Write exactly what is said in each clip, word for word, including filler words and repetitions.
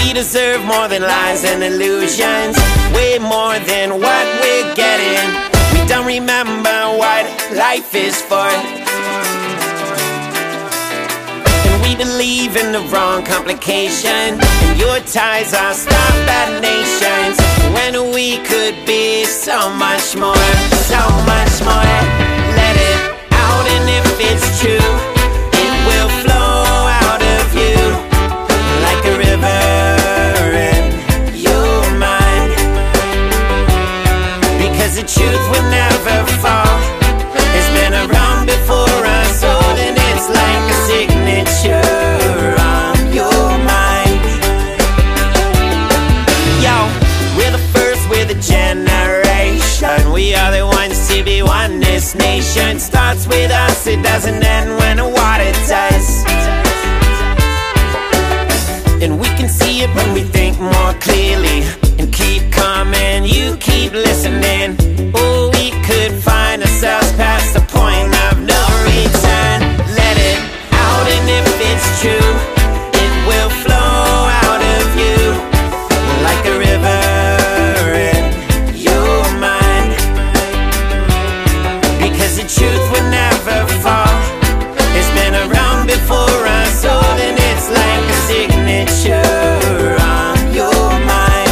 We deserve more than lies and illusions, way more than what we're getting. We don't remember what life is for, and we believe in the wrong complication. And your ties are stop bad nations, when we could be so much more, so much more. Let it out, and if it's true, it will flow out of you like a river in your mind. Because the truth will never fall, it's been around before us all, and it's like a signature on your mind. Yo, we're the first, we're the generation. We are the ones to be one. This nation starts with us, it doesn't end when the water does. And we can see it when we think more clearly, and keep coming, you keep listening. Oh, we could find ourselves past the point of no return. Let it out, and if it's true, it will flow out of you like a river in your mind. Because the truth will never fall, it's been around before us all, and it's like a signature on your mind.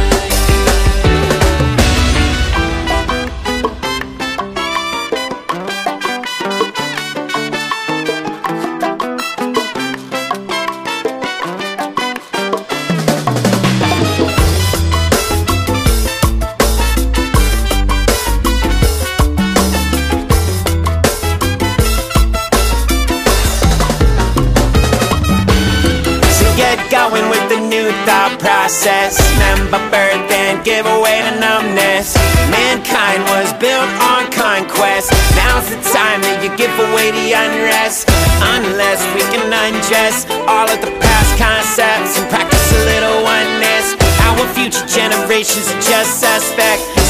Going with the new thought process, remember birth and give away the numbness. Mankind was built on conquest, now's the time that you give away the unrest. Unless we can undress all of the past concepts and practice a little oneness, our future generations are just suspect.